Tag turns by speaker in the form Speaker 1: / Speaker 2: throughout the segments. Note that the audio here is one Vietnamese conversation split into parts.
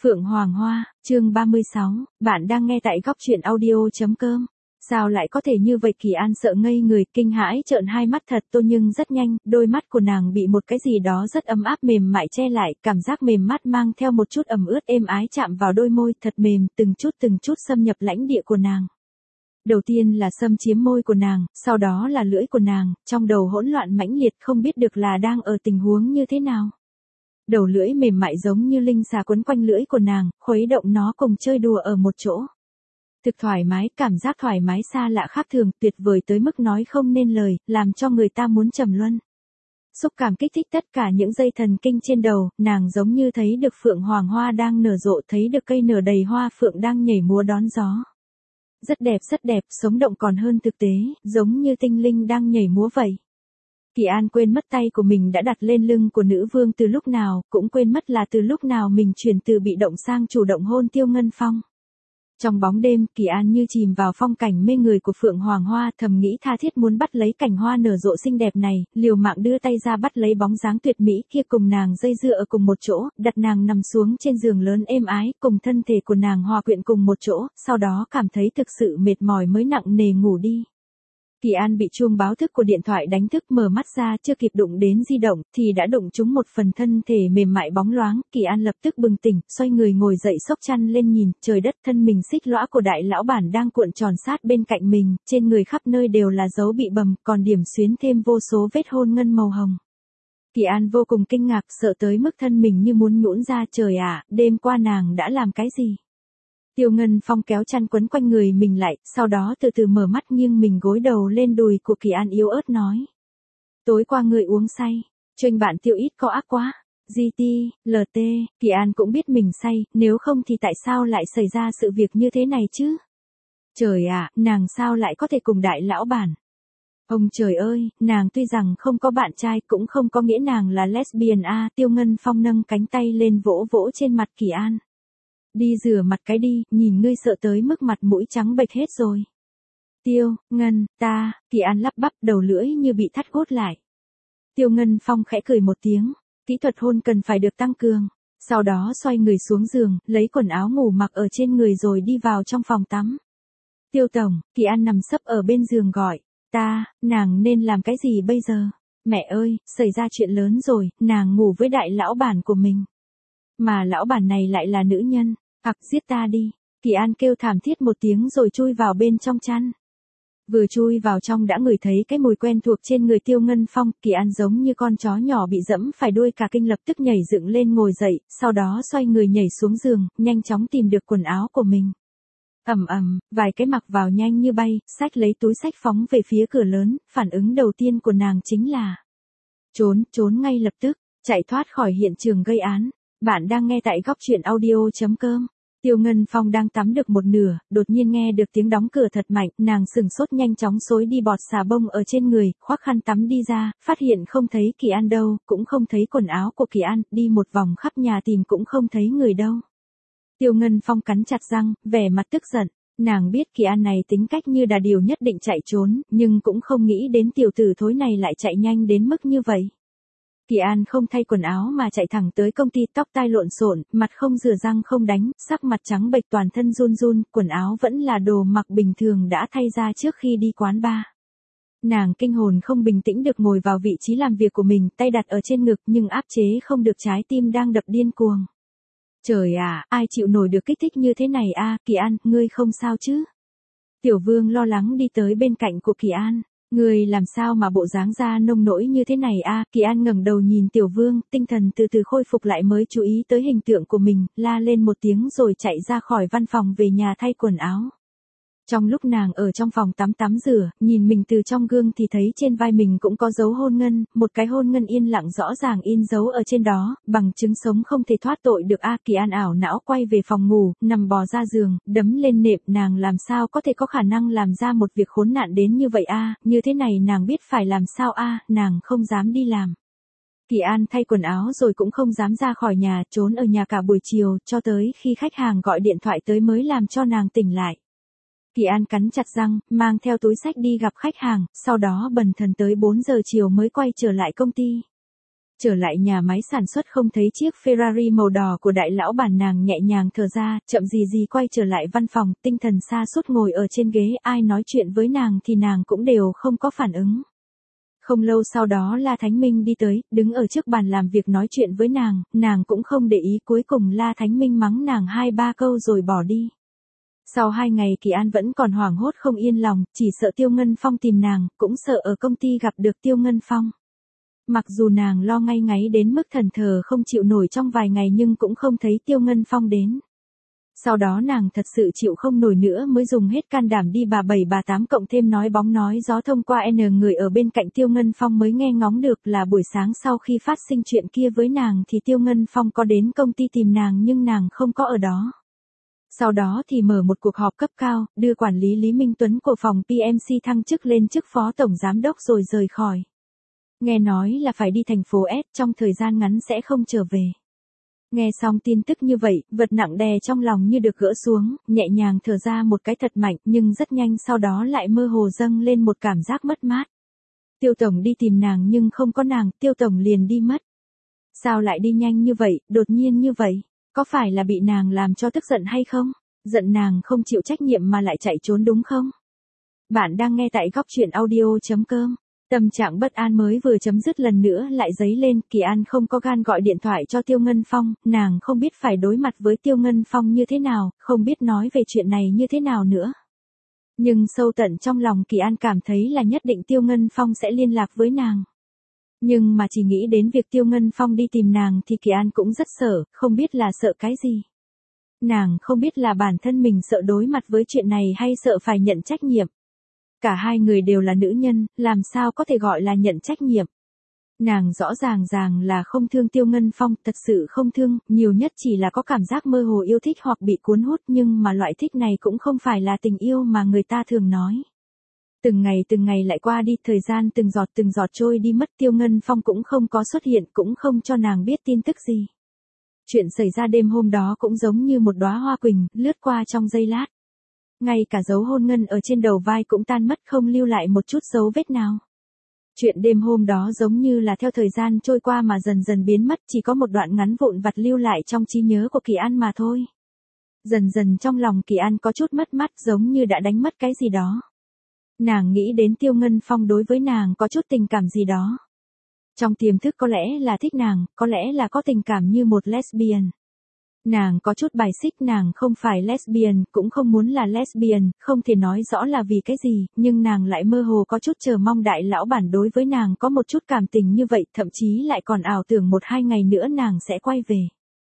Speaker 1: Phượng Hoàng Hoa, chương 36, bạn đang nghe tại góc truyện audio.com. Sao lại có thể như vậy? Kỳ An sợ ngây người, kinh hãi trợn hai mắt thật to, nhưng rất nhanh, đôi mắt của nàng bị một cái gì đó rất ấm áp mềm mại che lại, cảm giác mềm mát mang theo một chút ẩm ướt êm ái chạm vào đôi môi thật mềm, từng chút xâm nhập lãnh địa của nàng. Đầu tiên là xâm chiếm môi của nàng, sau đó là lưỡi của nàng, trong đầu hỗn loạn mãnh liệt không biết được là đang ở tình huống như thế nào. Đầu lưỡi mềm mại giống như linh xà quấn quanh lưỡi của nàng, khuấy động nó cùng chơi đùa ở một chỗ. Thực thoải mái, cảm giác thoải mái xa lạ khác thường, tuyệt vời tới mức nói không nên lời, làm cho người ta muốn trầm luân. Xúc cảm kích thích tất cả những dây thần kinh trên đầu, nàng giống như thấy được phượng hoàng hoa đang nở rộ, thấy được cây nở đầy hoa phượng đang nhảy múa đón gió. Rất đẹp, sống động còn hơn thực tế, giống như tinh linh đang nhảy múa vậy. Kỳ An quên mất tay của mình đã đặt lên lưng của nữ vương từ lúc nào, cũng quên mất là từ lúc nào mình chuyển từ bị động sang chủ động hôn Tiêu Ngân Phong. Trong bóng đêm, Kỳ An như chìm vào phong cảnh mê người của Phượng Hoàng Hoa, thầm nghĩ tha thiết muốn bắt lấy cảnh hoa nở rộ xinh đẹp này, liều mạng đưa tay ra bắt lấy bóng dáng tuyệt mỹ kia, cùng nàng dây dưa ở cùng một chỗ, đặt nàng nằm xuống trên giường lớn êm ái, cùng thân thể của nàng hòa quyện cùng một chỗ, sau đó cảm thấy thực sự mệt mỏi mới nặng nề ngủ đi. Kỳ An bị chuông báo thức của điện thoại đánh thức, mở mắt ra chưa kịp đụng đến di động thì đã đụng trúng một phần thân thể mềm mại bóng loáng. Kỳ An lập tức bừng tỉnh, xoay người ngồi dậy xốc chăn lên nhìn, trời đất, thân mình xích lõa của đại lão bản đang cuộn tròn sát bên cạnh mình, trên người khắp nơi đều là dấu bị bầm, còn điểm xuyến thêm vô số vết hôn ngân màu hồng. Kỳ An vô cùng kinh ngạc, sợ tới mức thân mình như muốn nhũn ra. Trời ạ, đêm qua nàng đã làm cái gì? Tiêu Ngân Phong kéo chăn quấn quanh người mình lại, sau đó từ từ mở mắt nghiêng mình gối đầu lên đùi của Kỳ An yếu ớt nói. Tối qua người uống say, chuyên bạn Tiêu ít có ác quá. GT, LT, Kỳ An cũng biết mình say, nếu không thì tại sao lại xảy ra sự việc như thế này chứ? Trời ạ, nàng sao lại có thể cùng đại lão bản? Ông trời ơi, nàng tuy rằng không có bạn trai cũng không có nghĩa nàng là lesbian a. Tiêu Ngân Phong nâng cánh tay lên vỗ vỗ trên mặt Kỳ An. Đi rửa mặt cái đi, nhìn ngươi sợ tới mức mặt mũi trắng bệch hết rồi. Tiêu, Ngân, ta, Kỳ An lắp bắp, đầu lưỡi như bị thắt gốt lại. Tiêu Ngân Phong khẽ cười một tiếng, kỹ thuật hôn cần phải được tăng cường. Sau đó xoay người xuống giường, lấy quần áo ngủ mặc ở trên người rồi đi vào trong phòng tắm. Tiêu tổng, Kỳ An nằm sấp ở bên giường gọi, nàng nên làm cái gì bây giờ? Mẹ ơi, xảy ra chuyện lớn rồi, nàng ngủ với đại lão bản của mình. Mà lão bản này lại là nữ nhân. Giết ta đi. Kỳ An kêu thảm thiết một tiếng rồi chui vào bên trong chăn. Vừa chui vào trong đã ngửi thấy cái mùi quen thuộc trên người Tiêu Ngân Phong. Kỳ An giống như con chó nhỏ bị dẫm phải đuôi, cả kinh lập tức nhảy dựng lên ngồi dậy, sau đó xoay người nhảy xuống giường, nhanh chóng tìm được quần áo của mình. Vài cái mặc vào nhanh như bay, xách lấy túi xách phóng về phía cửa lớn. Phản ứng đầu tiên của nàng chính là trốn ngay lập tức, chạy thoát khỏi hiện trường gây án. Bạn đang nghe tại góc truyện audio.com. Tiêu Ngân Phong đang tắm được một nửa, đột nhiên nghe được tiếng đóng cửa thật mạnh, nàng sừng sốt nhanh chóng xối đi bọt xà bông ở trên người, khoác khăn tắm đi ra, phát hiện không thấy Kỳ An đâu, cũng không thấy quần áo của Kỳ An, đi một vòng khắp nhà tìm cũng không thấy người đâu. Tiêu Ngân Phong cắn chặt răng, vẻ mặt tức giận, nàng biết Kỳ An này tính cách như đà điểu nhất định chạy trốn, nhưng cũng không nghĩ đến tiểu tử thối này lại chạy nhanh đến mức như vậy. Kỳ An không thay quần áo mà chạy thẳng tới công ty, tóc tai lộn xộn, mặt không rửa răng không đánh, sắc mặt trắng bệch, toàn thân run, quần áo vẫn là đồ mặc bình thường đã thay ra trước khi đi quán bar. Nàng kinh hồn không bình tĩnh được ngồi vào vị trí làm việc của mình, tay đặt ở trên ngực nhưng áp chế không được trái tim đang đập điên cuồng. Trời ạ, ai chịu nổi được kích thích như thế này a? Kỳ An, ngươi không sao chứ? Tiểu Vương lo lắng đi tới bên cạnh của Kỳ An. Người làm sao mà bộ dáng da nông nỗi như thế này a? Kỳ An ngẩng đầu nhìn Tiểu Vương, tinh thần từ từ khôi phục lại mới chú ý tới hình tượng của mình, la lên một tiếng rồi chạy ra khỏi văn phòng về nhà thay quần áo. Trong lúc nàng ở trong phòng tắm rửa, nhìn mình từ trong gương thì thấy trên vai mình cũng có dấu hôn ngân, một cái hôn ngân yên lặng rõ ràng in dấu ở trên đó, bằng chứng sống không thể thoát tội được a. Kỳ An ảo não quay về phòng ngủ, nằm bò ra giường, đấm lên nệm, nàng làm sao có thể có khả năng làm ra một việc khốn nạn đến như vậy a? Như thế này nàng biết phải làm sao a? Nàng không dám đi làm. Kỳ An thay quần áo rồi cũng không dám ra khỏi nhà, trốn ở nhà cả buổi chiều, cho tới khi khách hàng gọi điện thoại tới mới làm cho nàng tỉnh lại. Kỳ An cắn chặt răng, mang theo túi xách đi gặp khách hàng, sau đó bần thần tới 4 giờ chiều mới quay trở lại công ty. Trở lại nhà máy sản xuất không thấy chiếc Ferrari màu đỏ của đại lão bản, nàng nhẹ nhàng thở ra, chậm gì quay trở lại văn phòng, tinh thần sa sút ngồi ở trên ghế, ai nói chuyện với nàng thì nàng cũng đều không có phản ứng. Không lâu sau đó La Thánh Minh đi tới, đứng ở trước bàn làm việc nói chuyện với nàng cũng không để ý, cuối cùng La Thánh Minh mắng nàng 2-3 câu rồi bỏ đi. Sau 2 ngày Kỳ An vẫn còn hoảng hốt không yên lòng, chỉ sợ Tiêu Ngân Phong tìm nàng, cũng sợ ở công ty gặp được Tiêu Ngân Phong. Mặc dù nàng lo ngay ngáy đến mức thần thờ không chịu nổi trong vài ngày nhưng cũng không thấy Tiêu Ngân Phong đến. Sau đó nàng thật sự chịu không nổi nữa mới dùng hết can đảm đi bà 7 bà 8 cộng thêm nói bóng nói gió thông qua người ở bên cạnh Tiêu Ngân Phong mới nghe ngóng được là buổi sáng sau khi phát sinh chuyện kia với nàng thì Tiêu Ngân Phong có đến công ty tìm nàng nhưng nàng không có ở đó. Sau đó thì mở một cuộc họp cấp cao, đưa quản lý Lý Minh Tuấn của phòng PMC thăng chức lên chức phó tổng giám đốc rồi rời khỏi. Nghe nói là phải đi thành phố S, trong thời gian ngắn sẽ không trở về. Nghe xong tin tức như vậy, vật nặng đè trong lòng như được gỡ xuống, nhẹ nhàng thở ra một cái thật mạnh nhưng rất nhanh sau đó lại mơ hồ dâng lên một cảm giác mất mát. Tiêu tổng đi tìm nàng nhưng không có nàng, Tiêu tổng liền đi mất. Sao lại đi nhanh như vậy, đột nhiên như vậy? Có phải là bị nàng làm cho tức giận hay không? Giận nàng không chịu trách nhiệm mà lại chạy trốn đúng không? Bạn đang nghe tại góc truyện audio.com. Tâm trạng bất an mới vừa chấm dứt lần nữa lại dấy lên, Kỳ An không có gan gọi điện thoại cho Tiêu Ngân Phong, nàng không biết phải đối mặt với Tiêu Ngân Phong như thế nào, không biết nói về chuyện này như thế nào nữa. Nhưng sâu tận trong lòng Kỳ An cảm thấy là nhất định Tiêu Ngân Phong sẽ liên lạc với nàng. Nhưng mà chỉ nghĩ đến việc Tiêu Ngân Phong đi tìm nàng thì Kỳ An cũng rất sợ, không biết là sợ cái gì. Nàng không biết là bản thân mình sợ đối mặt với chuyện này hay sợ phải nhận trách nhiệm. Cả hai người đều là nữ nhân, làm sao có thể gọi là nhận trách nhiệm. Nàng rõ ràng là không thương Tiêu Ngân Phong, thật sự không thương, nhiều nhất chỉ là có cảm giác mơ hồ yêu thích hoặc bị cuốn hút nhưng mà loại thích này cũng không phải là tình yêu mà người ta thường nói. Từng ngày lại qua đi, thời gian từng giọt trôi đi mất, Tiêu Ngân Phong cũng không có xuất hiện, cũng không cho nàng biết tin tức gì. Chuyện xảy ra đêm hôm đó cũng giống như một đóa hoa quỳnh, lướt qua trong giây lát. Ngay cả dấu hôn ngân ở trên đầu vai cũng tan mất, không lưu lại một chút dấu vết nào. Chuyện đêm hôm đó giống như là theo thời gian trôi qua mà dần dần biến mất, chỉ có một đoạn ngắn vụn vặt lưu lại trong trí nhớ của Kỳ An mà thôi. Dần trong lòng Kỳ An có chút mất mát, giống như đã đánh mất cái gì đó. Nàng nghĩ đến Tiêu Ngân Phong đối với nàng có chút tình cảm gì đó. Trong tiềm thức có lẽ là thích nàng, có lẽ là có tình cảm như một lesbian. Nàng có chút bài xích, nàng không phải lesbian, cũng không muốn là lesbian, không thể nói rõ là vì cái gì, nhưng nàng lại mơ hồ có chút chờ mong đại lão bản đối với nàng có một chút cảm tình như vậy, thậm chí lại còn ảo tưởng 1-2 ngày nữa nàng sẽ quay về.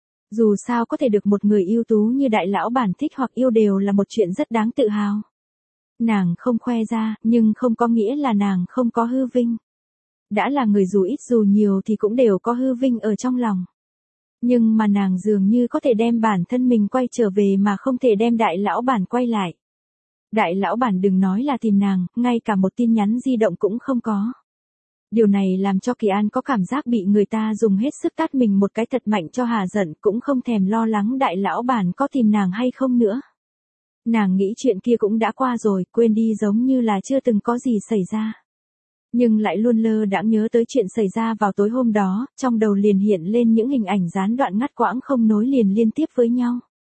Speaker 1: Dù sao có thể được một người ưu tú như đại lão bản thích hoặc yêu đều là một chuyện rất đáng tự hào. Nàng không khoe ra, nhưng không có nghĩa là nàng không có hư vinh. Đã là người dù ít dù nhiều thì cũng đều có hư vinh ở trong lòng. Nhưng mà nàng dường như có thể đem bản thân mình quay trở về mà không thể đem đại lão bản quay lại. Đại lão bản đừng nói là tìm nàng, ngay cả một tin nhắn di động cũng không có. Điều này làm cho Kỳ An có cảm giác bị người ta dùng hết sức tát mình một cái thật mạnh cho hà giận, cũng không thèm lo lắng đại lão bản có tìm nàng hay không nữa. Nàng nghĩ chuyện kia cũng đã qua rồi, quên đi giống như là chưa từng có gì xảy ra. Nhưng lại luôn lơ đãng nhớ tới chuyện xảy ra vào tối hôm đó, trong đầu liền hiện lên những hình ảnh gián đoạn ngắt quãng không nối liền liên tiếp với nhau.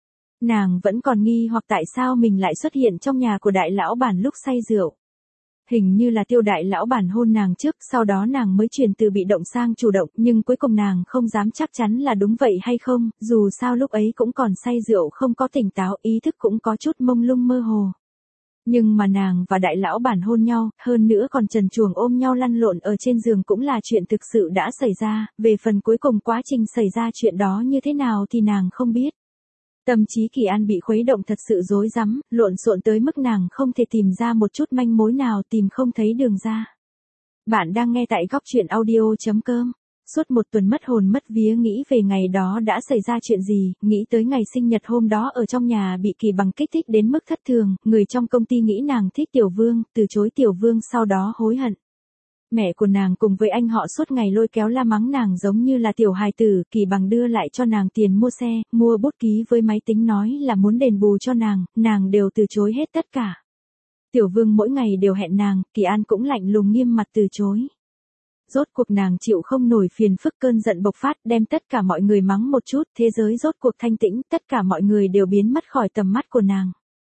Speaker 1: Nàng vẫn còn nghi hoặc tại sao mình lại xuất hiện trong nhà của đại lão bản lúc say rượu. Hình như là Tiêu đại lão bản hôn nàng trước, sau đó nàng mới chuyển từ bị động sang chủ động, nhưng cuối cùng nàng không dám chắc chắn là đúng vậy hay không, dù sao lúc ấy cũng còn say rượu không có tỉnh táo, ý thức cũng có chút mông lung mơ hồ. Nhưng mà nàng và đại lão bản hôn nhau, hơn nữa còn trần truồng ôm nhau lăn lộn ở trên giường cũng là chuyện thực sự đã xảy ra, về phần cuối cùng quá trình xảy ra chuyện đó như thế nào thì nàng không biết. Tâm trí Kỳ An bị khuấy động thật sự rối rắm, lộn xộn tới mức nàng không thể tìm ra một chút manh mối nào, tìm không thấy đường ra. Bạn đang nghe tại góc truyện audio.com. Suốt một tuần mất hồn mất vía nghĩ về ngày đó đã xảy ra chuyện gì, nghĩ tới ngày sinh nhật hôm đó ở trong nhà bị Kỳ Bằng kích thích đến mức thất thường, người trong công ty nghĩ nàng thích Tiểu Vương, từ chối Tiểu Vương sau đó hối hận. Mẹ của nàng cùng với anh họ suốt ngày lôi kéo la mắng nàng giống như là tiểu hài tử, Kỳ Bằng đưa lại cho nàng tiền mua xe, mua bút ký với máy tính nói là muốn đền bù cho nàng đều từ chối hết tất cả. Tiểu Vương mỗi ngày đều hẹn nàng, Kỳ An cũng lạnh lùng nghiêm mặt từ chối. Rốt cuộc nàng chịu không nổi phiền phức, cơn giận bộc phát, đem tất cả mọi người mắng một chút, thế giới rốt cuộc thanh tĩnh, tất cả mọi người đều biến mất khỏi tầm mắt của nàng.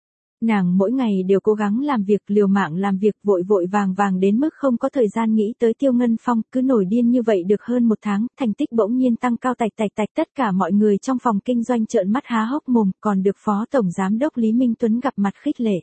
Speaker 1: Nàng mỗi ngày đều cố gắng làm việc, liều mạng làm việc, vội vội vàng vàng đến mức không có thời gian nghĩ tới Tiêu Ngân Phong, cứ nổi điên như vậy được hơn một tháng, thành tích bỗng nhiên tăng cao tạch tạch tạch, tất cả mọi người trong phòng kinh doanh trợn mắt há hốc mồm, còn được Phó Tổng Giám đốc Lý Minh Tuấn gặp mặt khích lệ.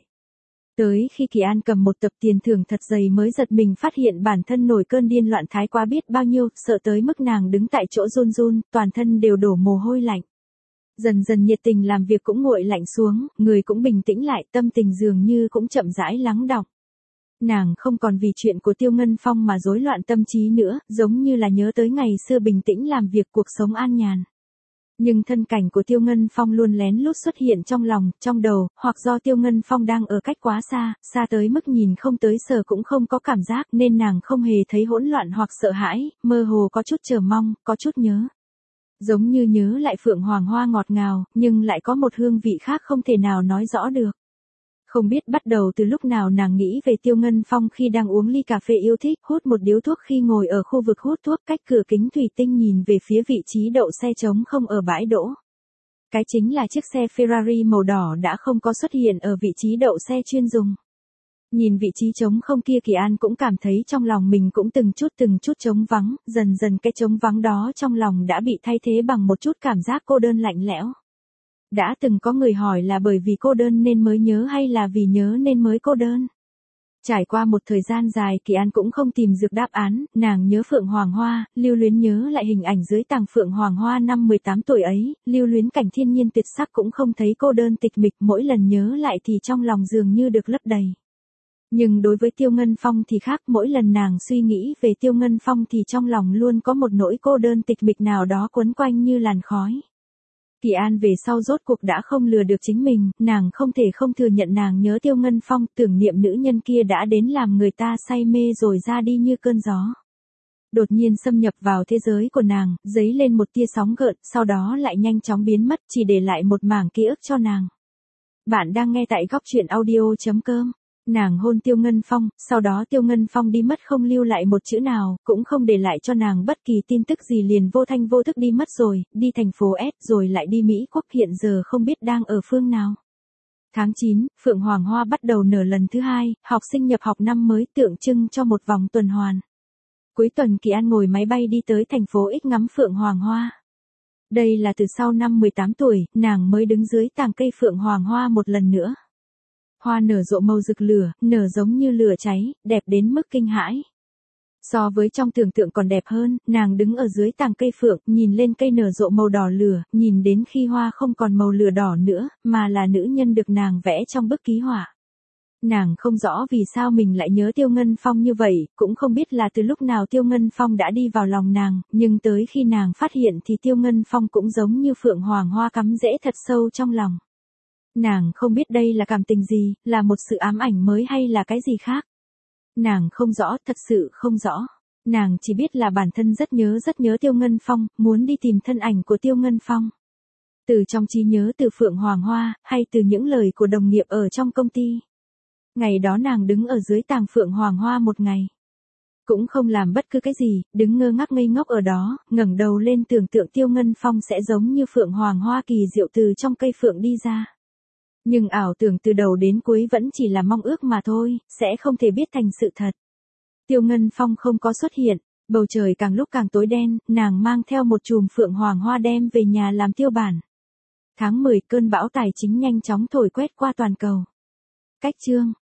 Speaker 1: Tới khi Kỳ An cầm một tập tiền thưởng thật dày mới giật mình phát hiện bản thân nổi cơn điên loạn thái quá biết bao nhiêu, sợ tới mức nàng đứng tại chỗ run run, toàn thân đều đổ mồ hôi lạnh. Dần dần nhiệt tình làm việc cũng nguội lạnh xuống, người cũng bình tĩnh lại, tâm tình dường như cũng chậm rãi lắng đọng. Nàng không còn vì chuyện của Tiêu Ngân Phong mà rối loạn tâm trí nữa, giống như là nhớ tới ngày xưa bình tĩnh làm việc, cuộc sống an nhàn. Nhưng thân cảnh của Tiêu Ngân Phong luôn lén lút xuất hiện trong lòng, trong đầu, hoặc do Tiêu Ngân Phong đang ở cách quá xa, xa tới mức nhìn không tới sờ cũng không có cảm giác, nên nàng không hề thấy hỗn loạn hoặc sợ hãi, mơ hồ có chút chờ mong, có chút nhớ. Giống như nhớ lại phượng hoàng hoa ngọt ngào, nhưng lại có một hương vị khác không thể nào nói rõ được. Không biết bắt đầu từ lúc nào nàng nghĩ về Tiêu Ngân Phong khi đang uống ly cà phê yêu thích, hút một điếu thuốc khi ngồi ở khu vực hút thuốc cách cửa kính thủy tinh nhìn về phía vị trí đậu xe trống không ở bãi đỗ. Cái chính là chiếc xe Ferrari màu đỏ đã không có xuất hiện ở vị trí đậu xe chuyên dùng. Nhìn vị trí trống không kia, Kỳ An cũng cảm thấy trong lòng mình cũng từng chút trống vắng, dần dần cái trống vắng đó trong lòng đã bị thay thế bằng một chút cảm giác cô đơn lạnh lẽo. Đã từng có người hỏi là bởi vì cô đơn nên mới nhớ hay là vì nhớ nên mới cô đơn. Trải qua một thời gian dài, Kỳ An cũng không tìm được đáp án, nàng nhớ Phượng Hoàng Hoa, lưu luyến nhớ lại hình ảnh dưới tàng Phượng Hoàng Hoa năm 18 tuổi ấy, lưu luyến cảnh thiên nhiên tuyệt sắc, cũng không thấy cô đơn tịch mịch, mỗi lần nhớ lại thì trong lòng dường như được lấp đầy. Nhưng đối với Tiêu Ngân Phong thì khác, mỗi lần nàng suy nghĩ về Tiêu Ngân Phong thì trong lòng luôn có một nỗi cô đơn tịch mịch nào đó quấn quanh như làn khói. Kỳ An về sau rốt cuộc đã không lừa được chính mình, nàng không thể không thừa nhận nàng nhớ Tiêu Ngân Phong, tưởng niệm nữ nhân kia đã đến làm người ta say mê rồi ra đi như cơn gió. Đột nhiên xâm nhập vào thế giới của nàng, dấy lên một tia sóng gợn, sau đó lại nhanh chóng biến mất, chỉ để lại một mảng ký ức cho nàng. Bạn đang nghe tại góc truyện audio.com. Nàng hôn Tiêu Ngân Phong, sau đó Tiêu Ngân Phong đi mất không lưu lại một chữ nào, cũng không để lại cho nàng bất kỳ tin tức gì, liền vô thanh vô thức đi mất rồi, đi thành phố S rồi lại đi Mỹ Quốc, hiện giờ không biết đang ở phương nào. Tháng 9, Phượng Hoàng Hoa bắt đầu nở lần thứ hai, học sinh nhập học năm mới tượng trưng cho một vòng tuần hoàn. Cuối tuần Kỳ An ngồi máy bay đi tới thành phố X ngắm Phượng Hoàng Hoa. Đây là từ sau năm 18 tuổi, nàng mới đứng dưới tàng cây Phượng Hoàng Hoa một lần nữa. Hoa nở rộ màu rực lửa, nở giống như lửa cháy, đẹp đến mức kinh hãi. So với trong tưởng tượng còn đẹp hơn, nàng đứng ở dưới tàng cây phượng, nhìn lên cây nở rộ màu đỏ lửa, nhìn đến khi hoa không còn màu lửa đỏ nữa, mà là nữ nhân được nàng vẽ trong bức ký họa. Nàng không rõ vì sao mình lại nhớ Tiêu Ngân Phong như vậy, cũng không biết là từ lúc nào Tiêu Ngân Phong đã đi vào lòng nàng, nhưng tới khi nàng phát hiện thì Tiêu Ngân Phong cũng giống như Phượng Hoàng Hoa cắm rễ thật sâu trong lòng. Nàng không biết đây là cảm tình gì, là một sự ám ảnh mới hay là cái gì khác. Nàng không rõ, thật sự không rõ. Nàng chỉ biết là bản thân rất nhớ Tiêu Ngân Phong, muốn đi tìm thân ảnh của Tiêu Ngân Phong. Từ trong trí nhớ, từ Phượng Hoàng Hoa, hay từ những lời của đồng nghiệp ở trong công ty. Ngày đó nàng đứng ở dưới tàng Phượng Hoàng Hoa một ngày. Cũng không làm bất cứ cái gì, đứng ngơ ngác ngây ngốc ở đó, ngẩng đầu lên tưởng tượng Tiêu Ngân Phong sẽ giống như Phượng Hoàng Hoa kỳ diệu từ trong cây phượng đi ra. Nhưng ảo tưởng từ đầu đến cuối vẫn chỉ là mong ước mà thôi, sẽ không thể biết thành sự thật. Tiêu Ngân Phong không có xuất hiện, bầu trời càng lúc càng tối đen, nàng mang theo một chùm Phượng Hoàng Hoa đem về nhà làm tiêu bản. Tháng 10, cơn bão tài chính nhanh chóng thổi quét qua toàn cầu. Cách chương